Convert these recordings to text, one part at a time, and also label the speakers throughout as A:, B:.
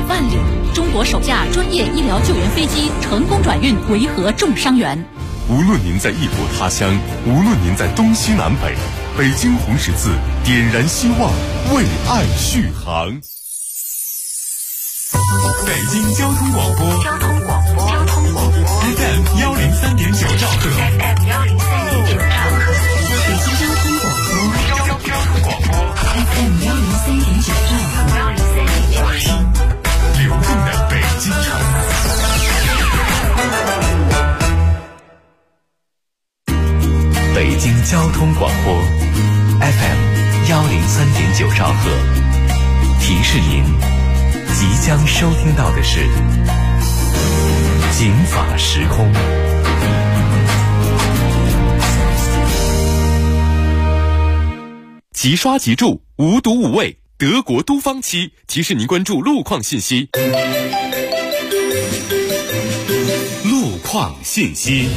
A: 万里，中国首架专业医疗救援飞机成功转运维和重伤员。
B: 无论您在异国他乡，无论您在东西南北，北京红十字点燃希望，为爱续航。北京交通广播FM 103.9兆赫，
A: 北京交通广播 FM 103.9兆赫，
B: 流动的北京城。
C: 北京交通广播 FM 103.9兆赫，提示您即将收听到的是警法时空。
B: 即刷即注，无毒无味，德国都方漆提示您关注路况信息。路况信息。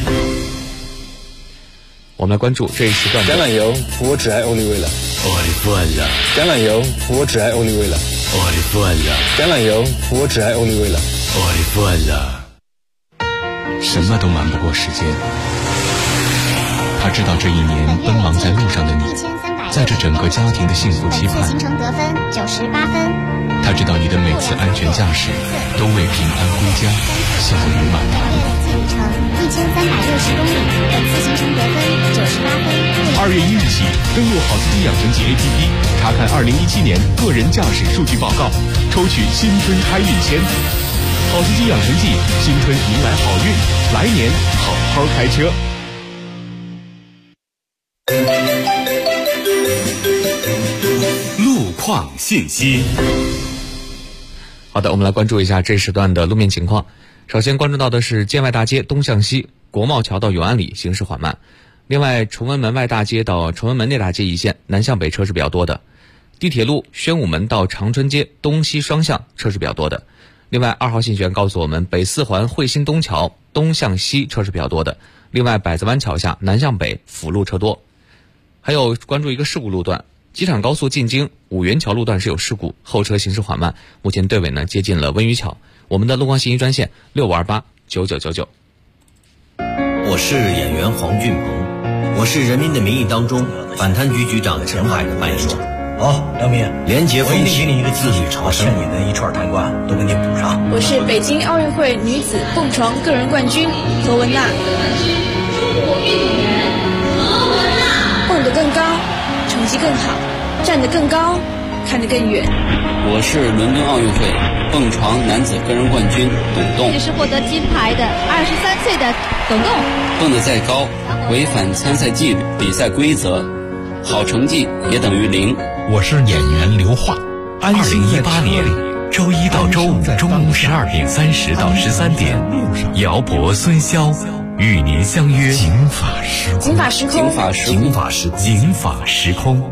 D: 我们来关注这一时段的
E: 橄榄油，我只爱欧丽薇了。橄榄油，我只爱欧丽薇了。橄榄油，我只爱欧丽薇了。
F: 什么都瞒不过时间。他知道这一年奔忙在路上的你，在这整个家庭的幸福期盼。
G: 行程得分98分。
F: 他知道你的每次安全驾驶都为平安归家笑语满堂。
G: 路程1360公里，本次行程得分98分。
F: 2月1日起，登录好司机养成记 APP， 查看2017年个人驾驶数据报告，抽取新春开运签。好司机养成记，新春迎来好运，来年好好开车。
B: 路况信息。
D: 好的，我们来关注一下这时段的路面情况。首先关注到的是建外大街东向西，国贸桥到永安里行驶缓慢。另外，崇文门外大街到崇文门内大街一线南向北车是比较多的。地铁路宣武门到长春街东西双向车是比较多的。另外，2号信玄告诉我们，北四环汇新东桥东向西车是比较多的。另外，百子湾桥下南向北辅路车多。还有关注一个事故路段，机场高速进京五元桥路段是有事故，后车行驶缓慢，目前队尾呢接近了温榆桥。我们的路况信息专线65289999。
H: 我是演员黄俊鹏，我是《人民的名义》当中反贪局局长陈海的扮演者。
I: 好，梁明，
H: 廉洁风气，
I: 给你一个
H: 自己朝圣，
I: 欠你的一串贪官都给你补上。
J: 我是北京奥运会女子蹦床个人冠军何文娜。蹦得更高，成绩更好，站得更高，看得更远。
K: 我是伦敦奥运会蹦床男子个人冠军董栋。
L: 也是获得金牌的23岁的董栋。
K: 蹦得再高，违反参赛纪律、比赛规则，好成绩也等于0。
C: 我是演员刘桦。2018年周一到周五中午12点30到13点，姚博、孙潇与您相约警法时空。
J: 警法时空。
C: 警法时空。警法时空。警法时空。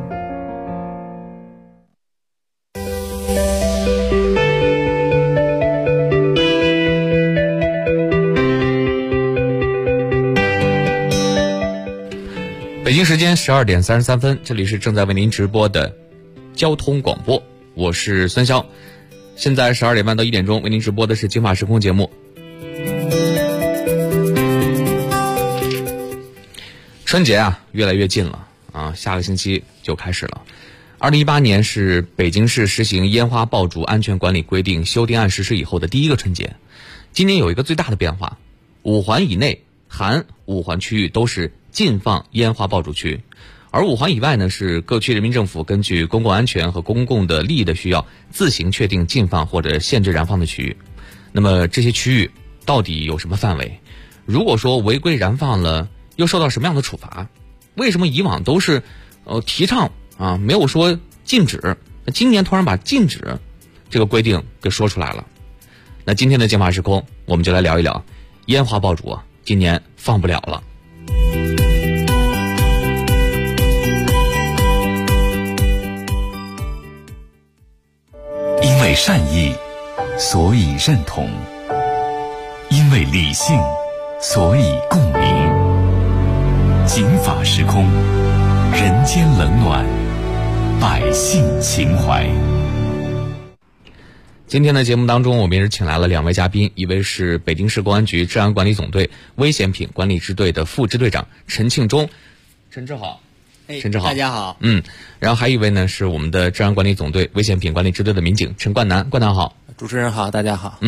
D: 北京时间12点33分，这里是正在为您直播的交通广播，我是孙潇。现在12点半到1点钟为您直播的是警法时空节目。春节啊越来越近了啊，下个星期就开始了。2018年是北京市实行烟花爆竹安全管理规定修订案实施以后的第一个春节。今年有一个最大的变化，5环以内含5环区域都是禁放烟花爆竹区，而5环以外呢，是各区人民政府根据公共安全和公共的利益的需要，自行确定禁放或者限制燃放的区域。那么这些区域到底有什么范围？如果说违规燃放了，又受到什么样的处罚？为什么以往都是提倡啊，没有说禁止，今年突然把禁止这个规定给说出来了？那今天的警法时空，我们就来聊一聊烟花爆竹啊，今年放不了了。
C: 因为善意，所以认同；因为理性，所以共鸣。警法时空，人间冷暖，百姓情怀。
D: 今天的节目当中，我们也是请来了2位嘉宾，一位是北京市公安局治安管理总队危险品管理支队的副支队长陈庆忠，陈志好。陈志好，
M: 大家好。
D: 然后还有一位呢是我们的治安管理总队危险品管理支队的民警陈冠南，冠南好。
N: 主持人好，大家好。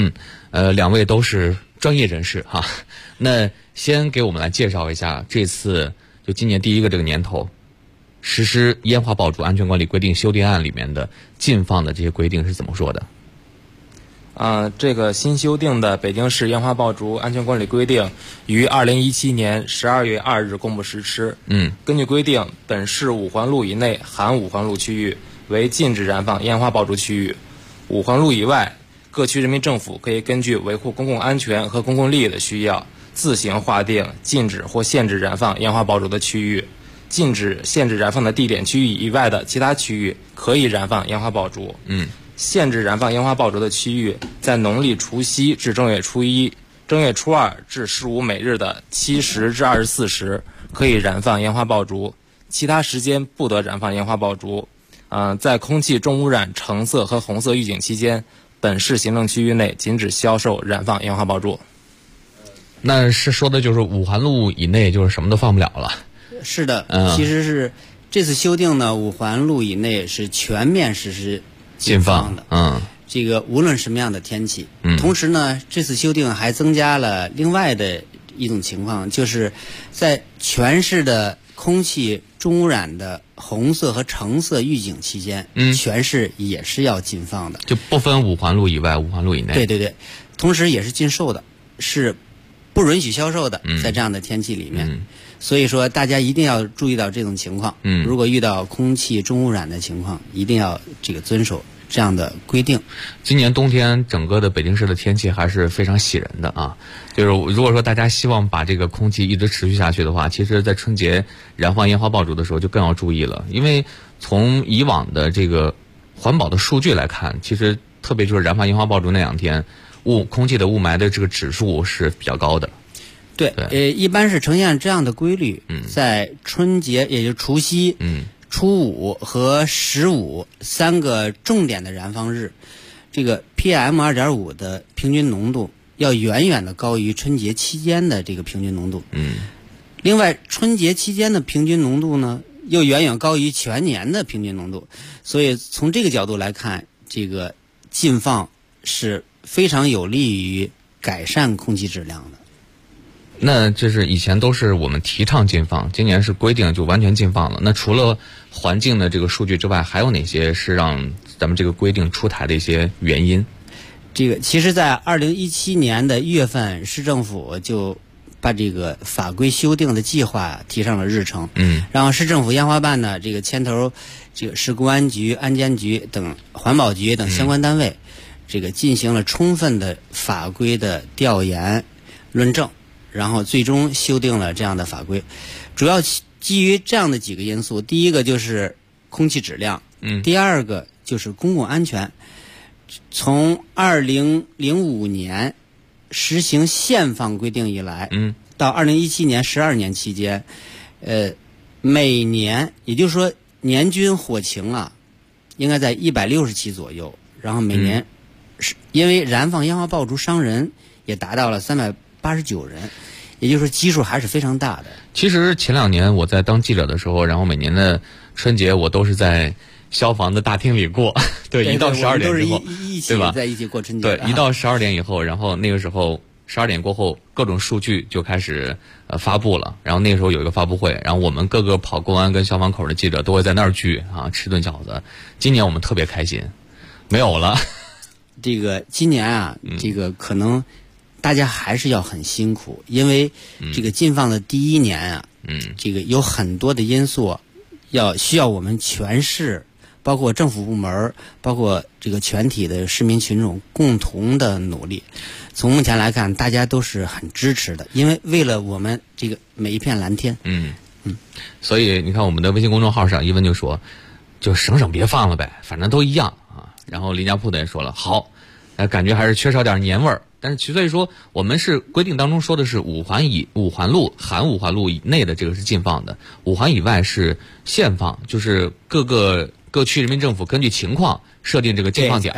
D: 2位都是专业人士哈。那先给我们来介绍一下这次就今年第一个这个年头实施烟花爆竹安全管理规定修订案里面的禁放的这些规定是怎么说的？
N: 这个新修订的北京市烟花爆竹安全管理规定于2017年12月2日公布实施。根据规定，本市5环路以内含5环路区域为禁止燃放烟花爆竹区域，5环路以外，各区人民政府可以根据维护公共安全和公共利益的需要，自行划定禁止或限制燃放烟花爆竹的区域。禁止、限制燃放的地点区域以外的其他区域可以燃放烟花爆竹。限制燃放烟花爆竹的区域，在农历除夕至正月初一、正月初二至15每日的7时至24时可以燃放烟花爆竹，其他时间不得燃放烟花爆竹。在空气重污染橙色和红色预警期间，本市行政区域内禁止销售燃放烟花爆竹。
D: 那是说的就是5环路以内就是什么都放不了了。
M: 是的，其实是这次修订呢，5环路以内是全面实施禁放的。这个无论什么样的天气。同时呢，这次修订还增加了另外的一种情况，就是在全市的空气重污染的红色和橙色预警期间，全市也是要禁放的，
D: 就不分5环路以外、5环路以内。
M: 对，同时也是禁售的，是不允许销售的，在这样的天气里面。所以说，大家一定要注意到这种情况。如果遇到空气重污染的情况，一定要遵守这样的规定。
D: 今年冬天整个的北京市的天气还是非常喜人的啊。就是如果说大家希望把这个空气一直持续下去的话，其实在春节燃放烟花爆竹的时候就更要注意了，因为从以往的这个环保的数据来看，其实特别就是燃放烟花爆竹那2天，空气的雾霾的这个指数是比较高的。
M: 对，一般是呈现这样的规律。在春节，也就是除夕、初五和15 3个重点的燃放日，这个 PM2.5 的平均浓度要远远的高于春节期间的这个平均浓度。另外，春节期间的平均浓度呢，又远远高于全年的平均浓度。所以从这个角度来看，这个禁放是非常有利于改善空气质量的。
D: 那就是以前都是我们提倡禁放，今年是规定就完全禁放了。那除了环境的这个数据之外，还有哪些是让咱们这个规定出台的一些原因？
M: 这个其实在2017年的1月份，市政府就把这个法规修订的计划提上了日程。然后市政府烟花办呢，这个牵头这个市公安局、安监局等环保局等相关单位，这个进行了充分的法规的调研、论证。然后最终修订了这样的法规，主要基于这样的几个因素：第一个就是空气质量，第二个就是公共安全。从2005年实行限放规定以来，到2017年12年期间，每年也就是说年均火情应该在160起左右，然后每年因为燃放烟花爆竹伤人也达到了389人，也就是说基数还是非常大的。
D: 其实前2年我在当记者的时候，然后每年的春节我都是在消防的大厅里过。对，一到12点之后，
M: 对吧？在一起过春节。
D: 对，一到12点以后，然后那个时候12点过后，各种数据就开始发布了。然后那个时候有一个发布会，然后我们各个跑公安跟消防口的记者都会在那儿聚吃顿饺子。今年我们特别开心，没有了。
M: 这个今年这个可能大家还是要很辛苦，因为这个禁放的第1年这个有很多的因素需要我们全市，包括政府部门，包括这个全体的市民群众共同的努力。从目前来看，大家都是很支持的，因为为了我们这个每一片蓝天。
D: 所以你看我们的微信公众号上，一文就说，就省别放了呗，反正都一样然后林家铺的也说了，好，感觉还是缺少点年味儿。但是所以说，我们是规定当中说的是5环路含5环路以内的这个是禁放的，5环以外是限放，就是各区人民政府根据情况设定这个禁放点儿。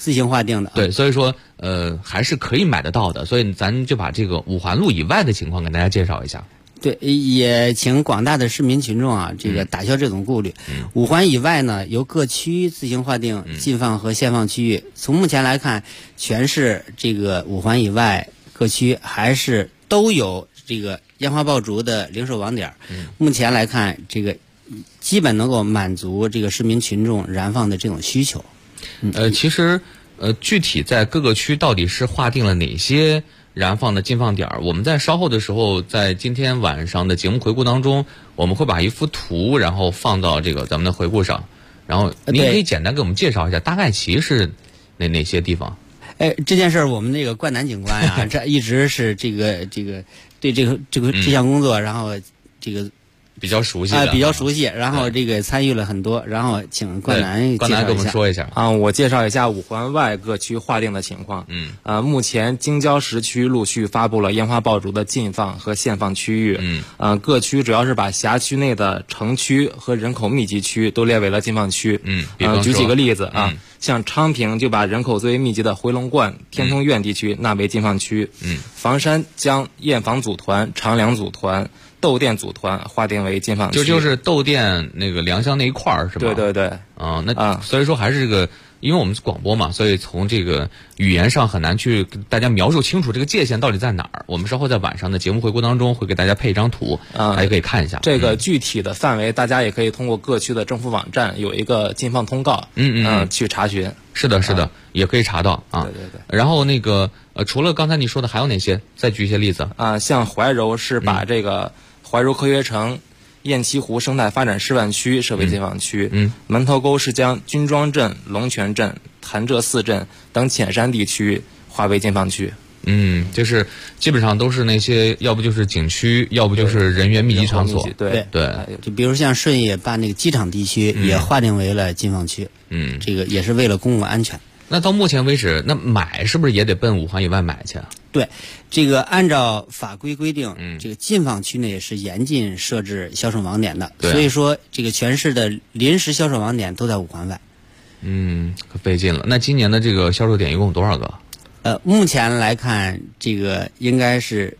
M: 自行划定的。
D: 对，所以说还是可以买得到的。所以咱就把这个五环路以外的情况给大家介绍一下。
M: 对，也请广大的市民群众啊，这个打消这种顾虑。五环以外呢，由各区自行划定禁放和限放区域。从目前来看，全市这个五环以外各区还是都有这个烟花爆竹的零售网点。目前来看，这个基本能够满足这个市民群众燃放的这种需求。
D: 其实具体在各个区到底是划定了哪些燃放的禁放点，我们在稍后的时候，在今天晚上的节目回顾当中，我们会把一幅图然后放到这个咱们的回顾上，然后您可以简单给我们介绍一下大概其是哪些地方。
M: 这件事儿我们那个冠南警官啊，这一直是这个对这项工作，然后这个
D: 比较熟悉的，
M: 比较熟悉，然后这个参与了很多，然后请冠南
D: 给我们说一下
N: 啊。我介绍一下五环外各区划定的情况。目前京郊10区陆续发布了烟花爆竹的禁放和限放区域。各区主要是把辖区内的城区和人口密集区都列为了禁放区。举几个例子啊，像昌平就把人口最为密集的回龙观、天通苑地区纳为禁放区。房山将燕坊组团、长梁组团、窦店组团划定为禁放区，
D: 就是窦店那个良乡那一块儿是吧？
N: 对。
D: 所以说还是这个，因为我们是广播嘛，所以从这个语言上很难去给大家描述清楚这个界限到底在哪儿。我们稍后在晚上的节目回顾当中会给大家配一张图，大家可以看一下
N: 这个具体的范围，大家也可以通过各区的政府网站有一个禁放通告，去查询。
D: 是的，也可以查到啊。
N: 对。
D: 然后那个除了刚才你说的，还有哪些？再举一些例子
N: 啊，像怀柔是把这个怀柔科学城、雁栖湖生态发展示范区设为禁放区。门头沟是将军庄镇、龙泉镇、潭柘寺镇等浅山地区划为禁放区。
D: 就是基本上都是那些要不就是景区，要不就是人员密集场所。
M: 对，就比如像顺义把那个机场地区也划定为了禁放区。这个也是为了公共安全。
D: 那到目前为止，那买是不是也得奔五环以外买去啊？
M: 对，这个按照法规规定，这个禁放区内是严禁设置销售网点的。所以说，这个全市的临时销售网点都在五环外。
D: 可费劲了。那今年的这个销售点一共有多少个？
M: 目前来看，这个应该是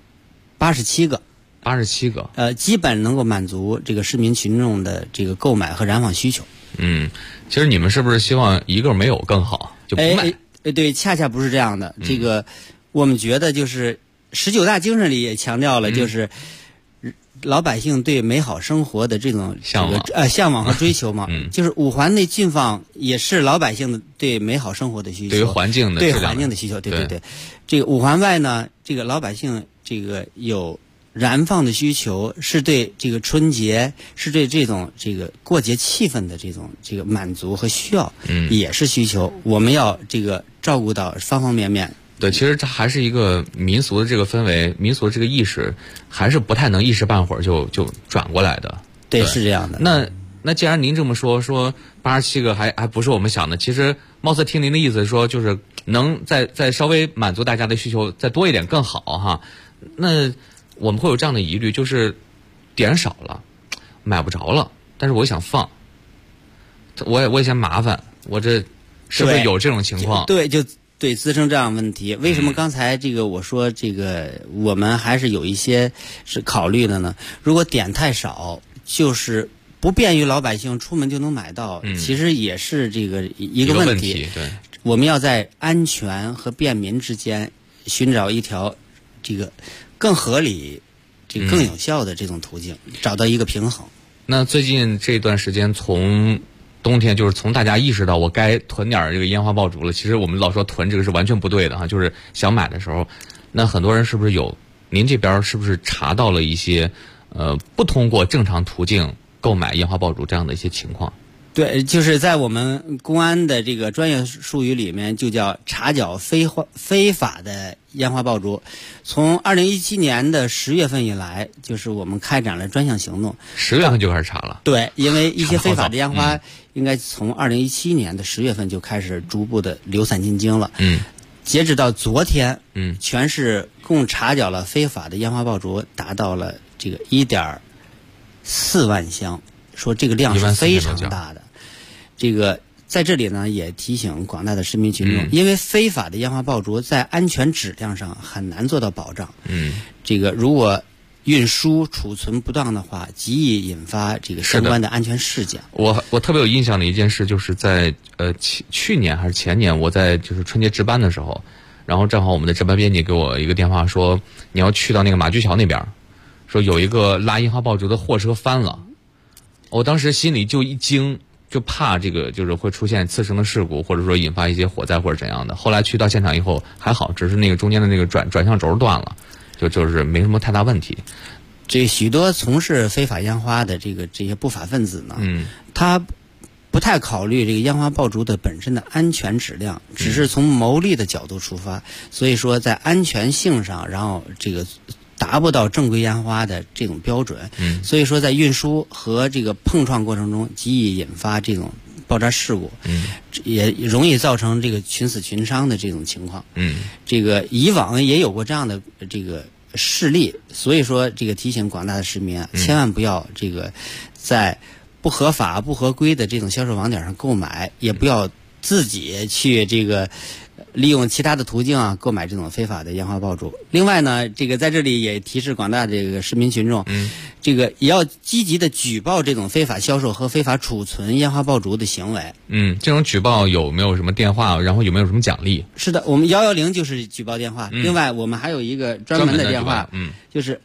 M: 87个。
D: 87个。
M: 基本能够满足这个市民群众的这个购买和燃放需求。
D: 其实你们是不是希望一个没有更好，就不卖？
M: 对，恰恰不是这样的。这个我们觉得就是19大精神里也强调了，就是老百姓对美好生活的这种向往和追求嘛。就是五环内禁放也是老百姓的对美好生活的需求，
D: 对于环境的
M: 需求。对。这个五环外呢，这个老百姓这个有燃放的需求，是对这个春节，是对这种这个过节气氛的这个满足和需要，也是需求。我们要这个照顾到方方面面。
D: 对，其实这还是一个民俗的这个氛围，民俗的这个意识，还是不太能一时半会儿就转过来的。
M: 对，是这样的。
D: 那既然您这么说87个还不是我们想的，其实貌似听您的意思说，就是能再稍微满足大家的需求再多一点更好哈。那我们会有这样的疑虑，就是点少了，买不着了，但是我想放，我也嫌麻烦，我这是不是有这种情况？
M: 对，滋生这样问题。为什么刚才这个我说这个我们还是有一些是考虑的呢？如果点太少，就是不便于老百姓出门就能买到，其实也是这个一个问题。
D: 对，
M: 我们要在安全和便民之间寻找一条这个更合理、这个更有效的这种途径，找到一个平衡。
D: 那最近这段时间，从冬天就是从大家意识到我该囤点这个烟花爆竹了，其实我们老说囤这个是完全不对的哈，就是想买的时候，那很多人是不是有？您这边是不是查到了一些不通过正常途径购买烟花爆竹这样的一些情况？
M: 对，就是在我们公安的这个专业术语里面，就叫查缴非法的烟花爆竹。从2017年的10月份以来，就是我们开展了专项行动。
D: 10月份就开始查了。
M: 对，因为一些非法的烟花，应该从2017年的10月份就开始逐步的流散进京了。截止到昨天，全市共查缴了非法的烟花爆竹达到了这个1.4万箱，说这个量是非常大的。这个在这里呢，也提醒广大的市民群众，因为非法的烟花爆竹在安全质量上很难做到保障。这个如果运输储存不当的话，极易引发这个相关的安全事件。
D: 我特别有印象的一件事，就是在去年还是前年，我在就是春节值班的时候，然后正好我们的值班编辑给我一个电话说，你要去到那个马驹桥那边，说有一个拉烟花爆竹的货车翻了。我当时心里就一惊，就怕这个就是会出现次生的事故，或者说引发一些火灾或者怎样的。后来去到现场以后还好，只是那个中间的那个转向轴断了，就是没什么太大问题。
M: 这许多从事非法烟花的这些不法分子呢，他不太考虑这个烟花爆竹的本身的安全质量，只是从牟利的角度出发，所以说在安全性上，然后这个达不到正规烟花的这种标准，所以说在运输和这个碰撞过程中，极易引发这种爆炸事故，也容易造成这个群死群伤的这种情况。这个以往也有过这样的这个事例，所以说这个提醒广大的市民啊，千万不要这个在不合法不合规的这种销售网点上购买，也不要自己去这个利用其他的途径啊购买这种非法的烟花爆竹。另外呢，这个在这里也提示广大这个市民群众，这个也要积极的举报这种非法销售和非法储存烟花爆竹的行为。
D: 这种举报有没有什么电话？然后有没有什么奖励？
M: 是的，我们110就是举报电话。另外，我们还有一个专门的电话，就是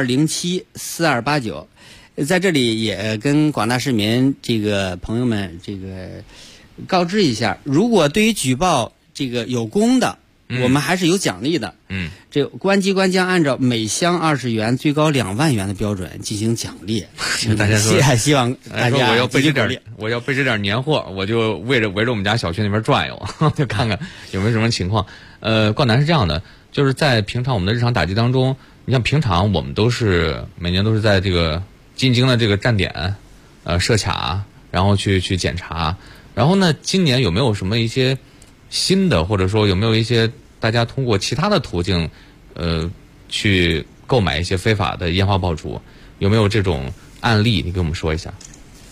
M: 62074289。在这里也跟广大市民这个朋友们这个告知一下，如果对于举报这个有功的，我们还是有奖励的。这公安机关将按照每箱20元、最高2万元的标准进行奖励。
D: 大家说，
M: 希望大家
D: 我要备着点年货，我就围着我们家小区那边转悠，就看看有没有什么情况。冠南是这样的，就是在平常我们的日常打击当中，你像平常我们每年都是在这个进京的这个站点，设卡，然后去检查。然后呢，今年有没有什么一些新的，或者说有没有一些大家通过其他的途径，去购买一些非法的烟花爆竹，有没有这种案例？你给我们说一下。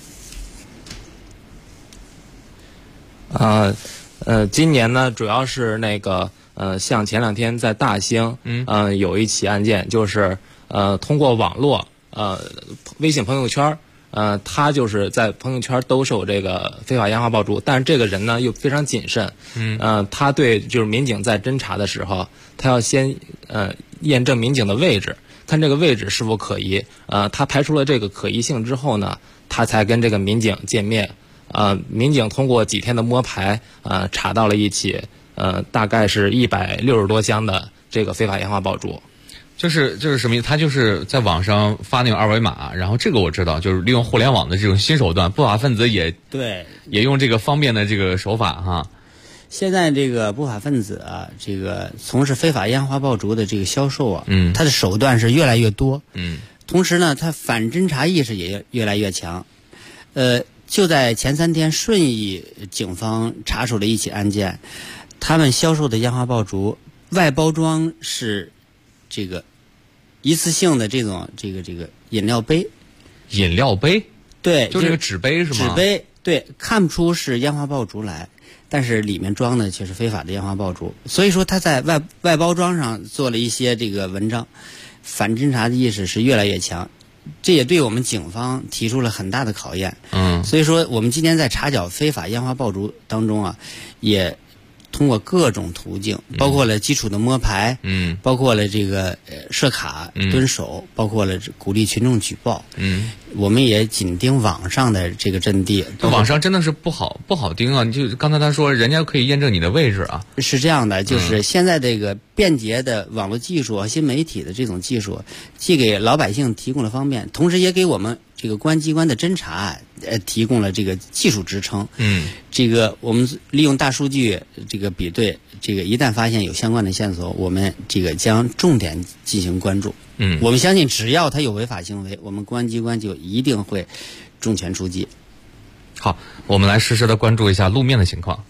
N: 今年呢，主要是那个像前2天在大兴，有一起案件，就是通过网络微信朋友圈。他就是在朋友圈兜售这个非法烟花爆竹，但是这个人呢又非常谨慎，他对就是民警在侦查的时候，他要先验证民警的位置，看这个位置是否可疑，他排除了这个可疑性之后呢，他才跟这个民警见面，民警通过几天的摸排，查到了一起大概是160多箱的这个非法烟花爆竹。
D: 就是什么意思？他就是在网上发那种2维码，然后这个我知道，就是利用互联网的这种新手段，不法分子也用这个方便的这个手法哈。
M: 现在这个不法分子啊，这个从事非法烟花爆竹的这个销售啊，他的手段是越来越多，同时呢，他反侦查意识也越来越强。就在前3天，顺义警方查处了一起案件，他们销售的烟花爆竹外包装是这个一次性的这种这个饮料杯，对，
D: 就这个纸杯是吗？
M: 纸杯，对，看不出是烟花爆竹来，但是里面装的却是非法的烟花爆竹。所以说他在外包装上做了一些这个文章，反侦查的意识是越来越强，这也对我们警方提出了很大的考验。所以说我们今天在查缴非法烟花爆竹当中啊，也通过各种途径，包括了基础的摸排，包括了这个设卡、蹲守，包括了鼓励群众举报，我们也紧盯网上的这个阵地。
D: 网上真的是不好盯啊！就刚才他说，人家可以验证你的位置啊。
M: 是这样的，就是现在这个便捷的网络技术、新媒体的这种技术，既给老百姓提供了方便，同时也给我们这个公安机关的侦查提供了这个技术支撑。这个我们利用大数据这个比对，这个一旦发现有相关的线索，我们这个将重点进行关注。我们相信只要他有违法行为，我们公安机关就一定会重拳出击。
D: 好，我们来实时的关注一下路面的情况。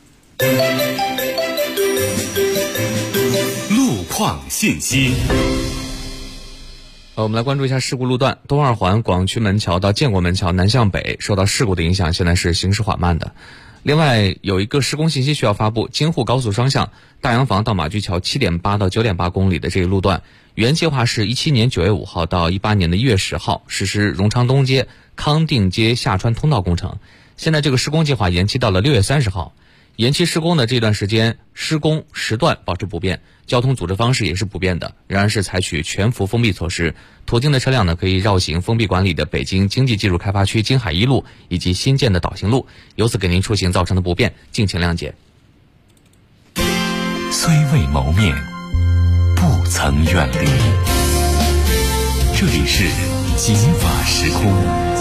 B: 路况信息。
D: 我们来关注一下事故路段。东二环广渠门桥到建国门桥南向北受到事故的影响，现在是行驶缓慢的。 另外有一个施工信息需要发布，京沪高速双向大洋房到马驹桥7.8到9.8公里的这个路段，原计划是17年9月5号到18年的1月10号实施荣昌东街、康定街下穿通道工程，现在这个施工计划延期到了6月30号。延期施工的这段时间，施工时段保持不变，交通组织方式也是不变的，仍然是采取全幅封闭措施。途经的车辆呢，可以绕行封闭管理的北京经济技术开发区京海一路以及新建的导行路，由此给您出行造成的不便，敬请谅解。
C: 虽未谋面，不曾远离。这里是金法时空。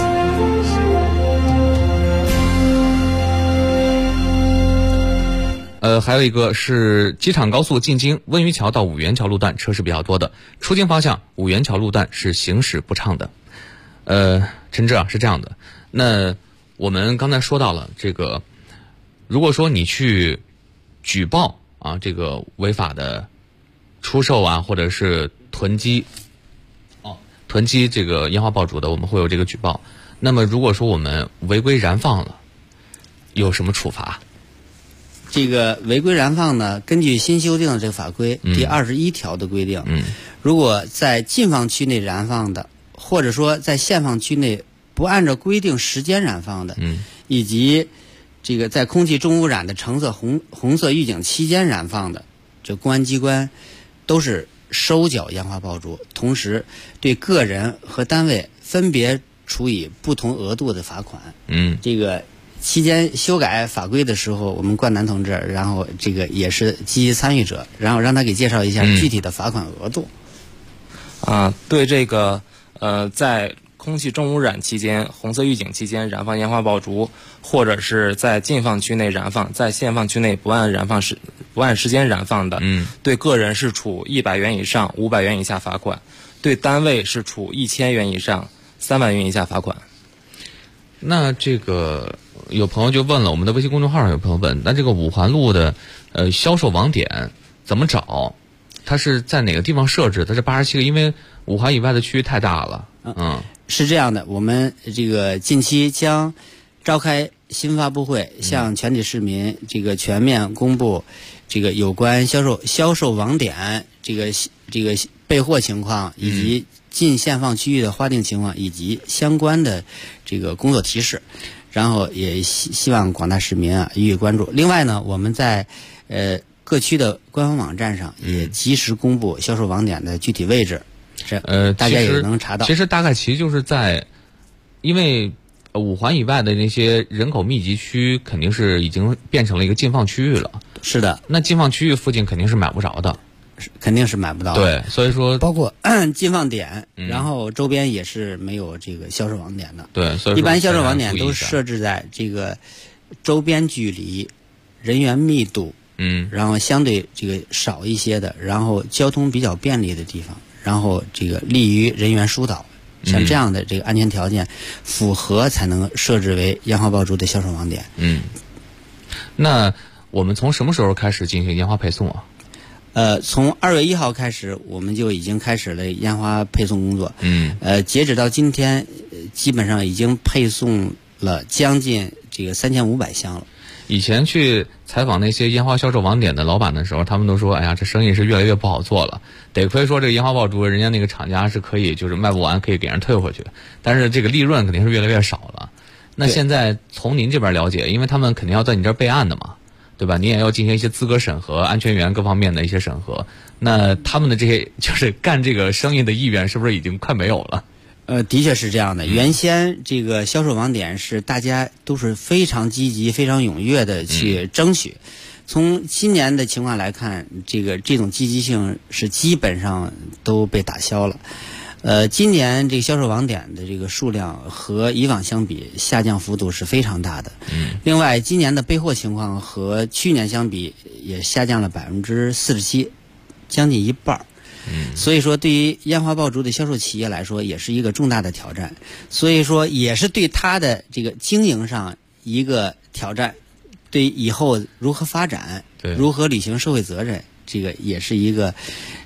D: 还有一个是机场高速进京温榆桥到五元桥路段车是比较多的，出京方向五元桥路段是行驶不畅的。陈志啊，是这样的，那我们刚才说到了这个，如果说你去举报啊这个违法的出售啊或者是囤积这个烟花爆竹的，我们会有这个举报。那么如果说我们违规燃放了，有什么处罚？
M: 这个违规燃放呢，根据新修订的这个法规第21条的规定，如果在禁放区内燃放的，或者说在限放区内不按照规定时间燃放的，以及这个在空气重污染的橙色红色预警期间燃放的，这公安机关都是收缴烟花爆竹，同时对个人和单位分别处以不同额度的罚款。这个期间修改法规的时候，我们冠南同志，然后这个也是积极参与者，然后让他给介绍一下具体的罚款额度。
N: 对这个在空气重污染期间、红色预警期间燃放烟花爆竹，或者是在禁放区内燃放，在限放区内不按时间燃放的，对个人是处100元以上500元以下罚款，对单位是处1000元以上3万元以下罚款。
D: 那这个有朋友就问了，我们的微信公众号上有朋友问，那这个五环路的销售网点怎么找？它是在哪个地方设置？它是87个，因为五环以外的区域太大了。
M: 是这样的，我们这个近期将召开新发布会，向全体市民这个全面公布这个有关销售网点这个备货情况，以及禁限放区域的划定情况，以及相关的这个工作提示，然后也希望广大市民予以关注。另外呢，我们在各区的官方网站上也及时公布销售网点的具体位置，大家也能查到。
D: 其实大概其就是在，因为五环以外的那些人口密集区肯定是已经变成了一个禁放区域了。
M: 是的，
D: 那禁放区域附近肯定是买不着的。
M: 肯定是买不到的。
D: 对，所以说
M: 包括禁放点，然后周边也是没有这个销售网点的。
D: 对，所以说
M: 一般销售网点都设置在这个周边距离、人员密度，然后相对这个少一些的，然后交通比较便利的地方，然后这个利于人员疏导，像这样的这个安全条件符合，才能设置为烟花爆竹的销售网点。
D: 那我们从什么时候开始进行烟花配送啊？
M: 从2月1号开始，我们就已经开始了烟花配送工作。截止到今天，基本上已经配送了将近这个3500箱了。
D: 以前去采访那些烟花销售网点的老板的时候，他们都说：“哎呀，这生意是越来越不好做了。得亏说这个烟花爆竹，人家那个厂家是可以就是卖不完，可以给人退回去，但是这个利润肯定是越来越少了。”那现在从您这边了解，因为他们肯定要在你这儿备案的嘛。对吧？你也要进行一些资格审核、安全员各方面的一些审核。那他们的这些就是干这个生意的意愿，是不是已经快没有了？
M: 的确是这样的。原先这个销售网点是大家都是非常积极、非常踊跃的去争取。从今年的情况来看，这种积极性是基本上都被打消了。今年这个销售网点的这个数量和以往相比下降幅度是非常大的。另外，今年的备货情况和去年相比也下降了47%，将近一半。所以说，对于烟花爆竹的销售企业来说，也是一个重大的挑战。所以说，也是对它的这个经营上一个挑战。对以后如何发展，如何履行社会责任，这个也是一个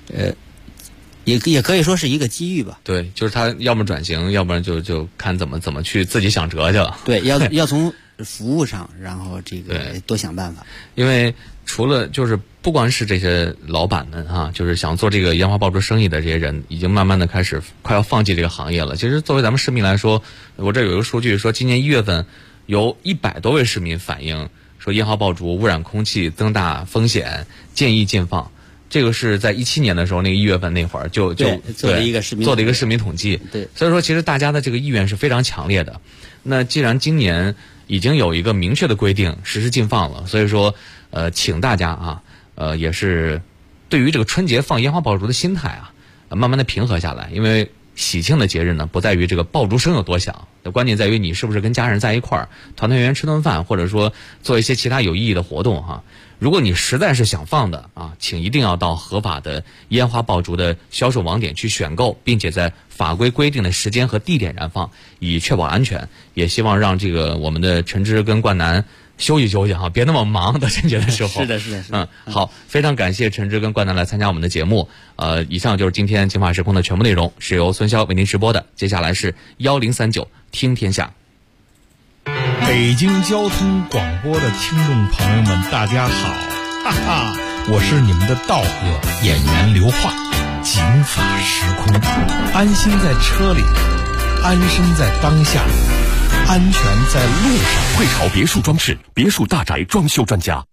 M: 也可以说是一个机遇吧。
D: 对，就是他要么转型，要不然就看怎么去自己想辙去了。
M: 对，要从服务上，然后这个多想办法。
D: 因为除了就是不光是这些老板们就是想做这个烟花爆竹生意的这些人，已经慢慢的开始快要放弃这个行业了。其实作为咱们市民来说，我这有一个数据说，今年1月份有100多位市民反映说烟花爆竹污染空气、增大风险，建议禁放。这个是在17年的时候，那个1月份那会儿就
M: 做了一个市
D: 民统计。
M: 对，
D: 所以说其实大家的这个意愿是非常强烈的。那既然今年已经有一个明确的规定实施禁放了，所以说请大家也是对于这个春节放烟花爆竹的心态慢慢的平和下来。因为喜庆的节日呢，不在于这个爆竹声有多响，关键在于你是不是跟家人在一块儿团团圆圆吃顿饭，或者说做一些其他有意义的活动如果你实在是想放的请一定要到合法的烟花爆竹的销售网点去选购，并且在法规规定的时间和地点燃放，以确保安全。也希望让这个我们的陈芝跟冠南休息休息别那么忙的春节的时候。
M: 是的。
D: 好，非常感谢陈芝跟冠南来参加我们的节目。以上就是今天《金话时空》的全部内容，是由孙潇为您直播的。接下来是1039听天下。
O: 北京交通广播的听众朋友们，大家好，我是你们的道哥演员刘化。警法时空，安心在车里，安身在当下，安全在路上。
B: 汇潮别墅装饰，别墅大宅装修专家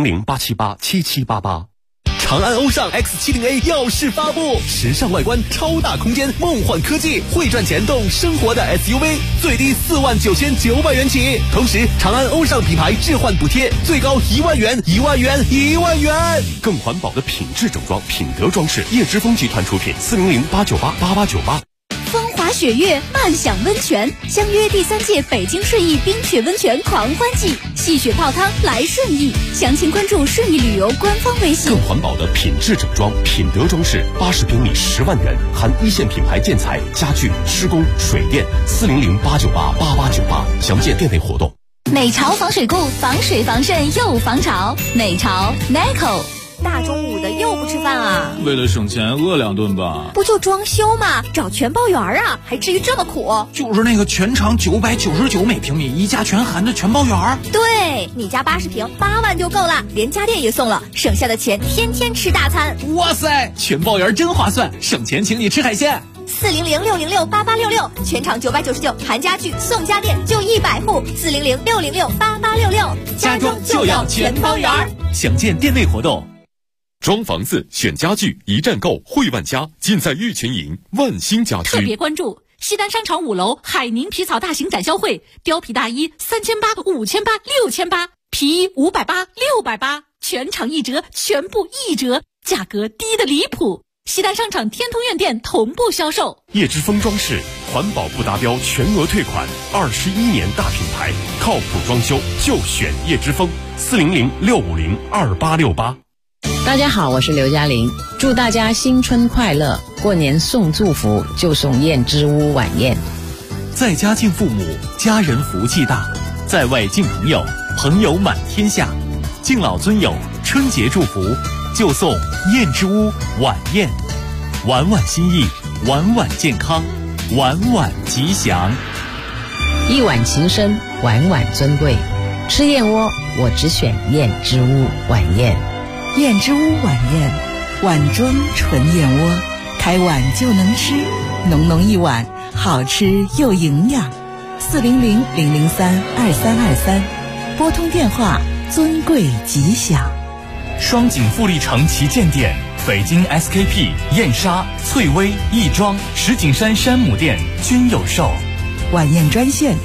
B: ，400-878-7788。
P: 长安欧尚 X70A 耀世发布，时尚外观，超大空间，梦幻科技，会赚钱动生活的 SUV， 最低49900元起。同时，长安欧尚品牌置换补贴最高1万元，1万元，1万元。
B: 更环保的品质整装，品德装饰，叶之峰集团出品，400-898-8898。
A: 风华雪月，漫享温泉，相约第3届北京顺义冰雪温泉狂欢季，戏雪泡汤来顺义。详情关注顺义旅游官方微信。
B: 更环保的品质整装，品德装饰，80平米10万元，含一线品牌建材、家具、施工、水电，400-898-8898。详见店内活动。
A: 美潮防水固，防水防渗又防潮。美潮 NICO。
Q: 大中午的又不吃饭啊？
R: 为了省钱饿2顿吧。
Q: 不就装修吗？找全包园啊，还至于这么苦？
R: 就是那个全长999每平米，一家全含的全包园。
Q: 对，你家80平8万就够了，连家电也送了，省下的钱天天吃大餐。
R: 哇塞，全包园真划算，省钱请你吃海鲜。
Q: 400-606-8866，全场999，含家具送家电，就100户。400-606-8866，
R: 家装就要全包园。详见店内活动。
B: 装房子选家具一站购，汇万家，尽在玉群营万兴家居。
A: 特别关注西单商场5楼海宁皮草大型展销会，貂皮大衣3800、5800、6800，皮衣580、680，全场1折，全部1折，价格低得离谱。西单商场天通苑店同步销售。
B: 叶之峰装饰，环保不达标全额退款，21年大品牌，靠谱装修就选叶之峰，400-650-2868。
S: 大家好，我是刘嘉玲，祝大家新春快乐！过年送祝福就送燕之屋晚宴。
P: 在家敬父母，家人福气大；在外敬朋友，朋友满天下。敬老尊友，春节祝福就送燕之屋晚宴，晚晚心意，晚晚健康，晚晚吉祥。
S: 一碗情深，晚晚尊贵。吃燕窝，我只选燕之屋晚宴。
T: 燕之屋晚宴，碗装纯燕窝，开碗就能吃，浓浓一碗，好吃又营养。400-003-2323，拨通电话，尊贵吉祥。
P: 双井富力城旗舰店，北京 SKP、燕莎、翠微、亦庄、石景山山姆店均有售。
T: 晚宴专线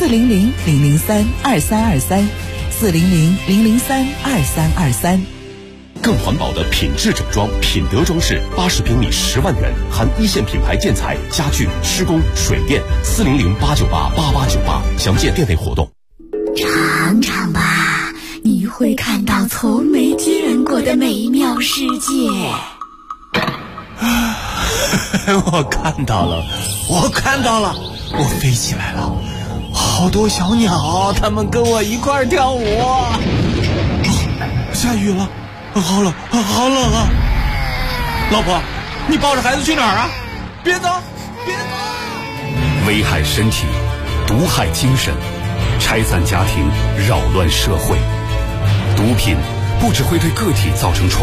T: 400-003-2323，400-003-2323。
B: 更环保的品质整装，品德装饰，80平米10万元，含一线品牌建材、家具、施工、水电，400-898-8898。详见店内活动。
U: 尝尝吧，你会看到从没见过的美妙世界。
P: 我看到了，我飞起来了，好多小鸟，它们跟我一块儿跳舞。下雨了。好冷啊！老婆，你抱着孩子去哪儿啊？别走！
B: 危害身体，毒害精神，
E: 拆散家庭，扰乱社会。毒品不只会对个体造成创